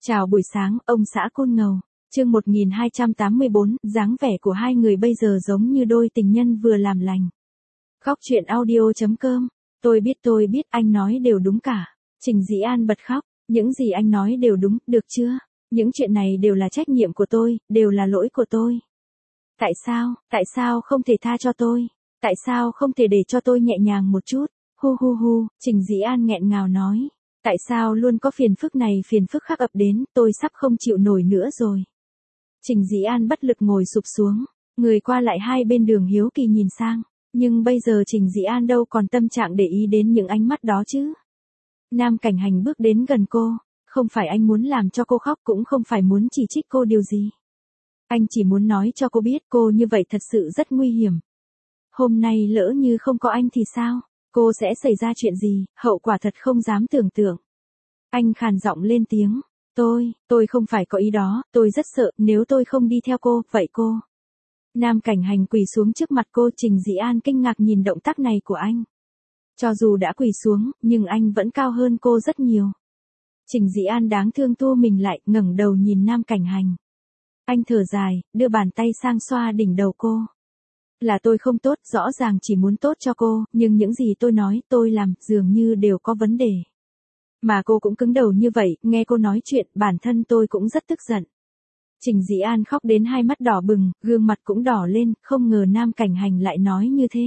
Chào buổi sáng, ông xã Côn Ngầu. Chương 1284, dáng vẻ của hai người bây giờ giống như đôi tình nhân vừa làm lành. Khóc chuyện audio.com. Tôi biết anh nói đều đúng cả. Trình Dĩ An bật khóc. Những gì anh nói đều đúng, được chưa? Những chuyện này đều là trách nhiệm của tôi, đều là lỗi của tôi. Tại sao không thể tha cho tôi? Tại sao không thể để cho tôi nhẹ nhàng một chút? Hu, Trình Dĩ An nghẹn ngào nói. Tại sao luôn có phiền phức này phiền phức khác ập đến, tôi sắp không chịu nổi nữa rồi. Trình Dĩ An bất lực ngồi sụp xuống, người qua lại hai bên đường hiếu kỳ nhìn sang, nhưng bây giờ Trình Dĩ An đâu còn tâm trạng để ý đến những ánh mắt đó chứ. Nam Cảnh Hành bước đến gần cô, không phải anh muốn làm cho cô khóc cũng không phải muốn chỉ trích cô điều gì. Anh chỉ muốn nói cho cô biết cô như vậy thật sự rất nguy hiểm. Hôm nay lỡ như không có anh thì sao? Cô sẽ xảy ra chuyện gì, hậu quả thật không dám tưởng tượng. Anh khàn giọng lên tiếng. Tôi không phải có ý đó, tôi rất sợ, nếu tôi không đi theo cô, vậy cô. Nam Cảnh Hành quỳ xuống trước mặt cô. Trình Dĩ An kinh ngạc nhìn động tác này của anh. Cho dù đã quỳ xuống, nhưng anh vẫn cao hơn cô rất nhiều. Trình Dĩ An đáng thương thu mình lại, ngẩng đầu nhìn Nam Cảnh Hành. Anh thở dài, đưa bàn tay sang xoa đỉnh đầu cô. Là tôi không tốt, rõ ràng chỉ muốn tốt cho cô, nhưng những gì tôi nói, tôi làm, dường như đều có vấn đề. Mà cô cũng cứng đầu như vậy, nghe cô nói chuyện, bản thân tôi cũng rất tức giận. Trình Dĩ An khóc đến hai mắt đỏ bừng, gương mặt cũng đỏ lên, không ngờ Nam Cảnh Hành lại nói như thế.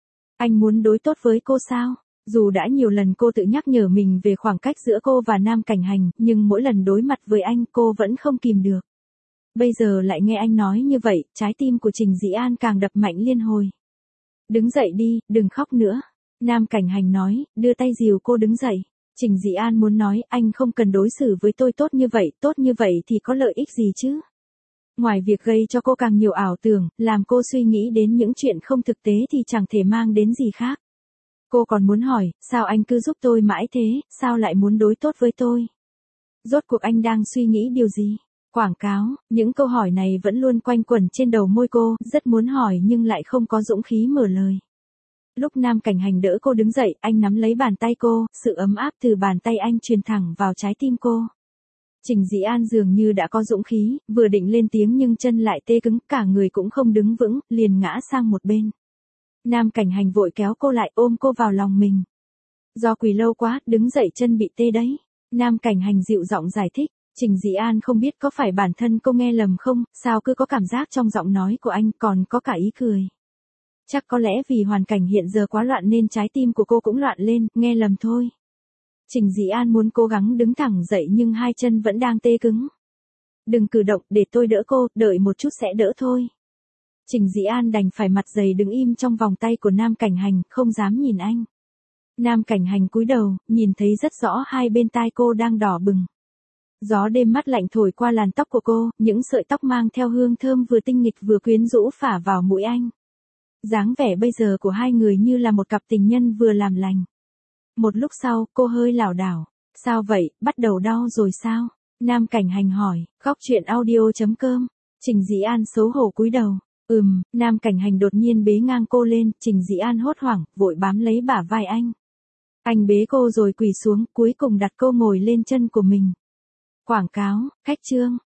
Anh muốn đối tốt với cô sao? Dù đã nhiều lần cô tự nhắc nhở mình về khoảng cách giữa cô và Nam Cảnh Hành, nhưng mỗi lần đối mặt với anh cô vẫn không kìm được. Bây giờ lại nghe anh nói như vậy, trái tim của Trình Dĩ An càng đập mạnh liên hồi. Đứng dậy đi, đừng khóc nữa. Nam Cảnh Hành nói, đưa tay dìu cô đứng dậy. Trình Dĩ An muốn nói, anh không cần đối xử với tôi tốt như vậy thì có lợi ích gì chứ? Ngoài việc gây cho cô càng nhiều ảo tưởng, làm cô suy nghĩ đến những chuyện không thực tế thì chẳng thể mang đến gì khác. Cô còn muốn hỏi, sao anh cứ giúp tôi mãi thế, sao lại muốn đối tốt với tôi? Rốt cuộc anh đang suy nghĩ điều gì? Quảng cáo, những câu hỏi này vẫn luôn quanh quẩn trên đầu môi cô, rất muốn hỏi nhưng lại không có dũng khí mở lời. Lúc Nam Cảnh Hành đỡ cô đứng dậy, anh nắm lấy bàn tay cô, sự ấm áp từ bàn tay anh truyền thẳng vào trái tim cô. Trình Dĩ An dường như đã có dũng khí, vừa định lên tiếng nhưng chân lại tê cứng, cả người cũng không đứng vững, liền ngã sang một bên. Nam Cảnh Hành vội kéo cô lại ôm cô vào lòng mình. Do quỳ lâu quá, đứng dậy chân bị tê đấy. Nam Cảnh Hành dịu giọng giải thích. Trình Dĩ An không biết có phải bản thân cô nghe lầm không, sao cứ có cảm giác trong giọng nói của anh còn có cả ý cười. Chắc có lẽ vì hoàn cảnh hiện giờ quá loạn nên trái tim của cô cũng loạn lên, nghe lầm thôi. Trình Dĩ An muốn cố gắng đứng thẳng dậy nhưng hai chân vẫn đang tê cứng. Đừng cử động, để tôi đỡ cô, đợi một chút sẽ đỡ thôi. Trình Dĩ An đành phải mặt dày đứng im trong vòng tay của Nam Cảnh Hành, không dám nhìn anh. Nam Cảnh Hành cúi đầu, nhìn thấy rất rõ hai bên tai cô đang đỏ bừng. Gió đêm mát lạnh thổi qua làn tóc của cô, những sợi tóc mang theo hương thơm vừa tinh nghịch vừa quyến rũ phả vào mũi anh. Dáng vẻ bây giờ của hai người như là một cặp tình nhân vừa làm lành. Một lúc sau, cô hơi lảo đảo. Sao vậy, bắt đầu đau rồi sao? Nam Cảnh Hành hỏi. Khóc chuyện audio.com. Trình Dĩ An xấu hổ cúi đầu. Nam Cảnh Hành đột nhiên bế ngang cô lên. Trình Dĩ An hốt hoảng, vội bám lấy bả vai anh. Anh bế cô rồi quỳ xuống, cuối cùng đặt cô ngồi lên chân của mình. Quảng cáo, khách trương.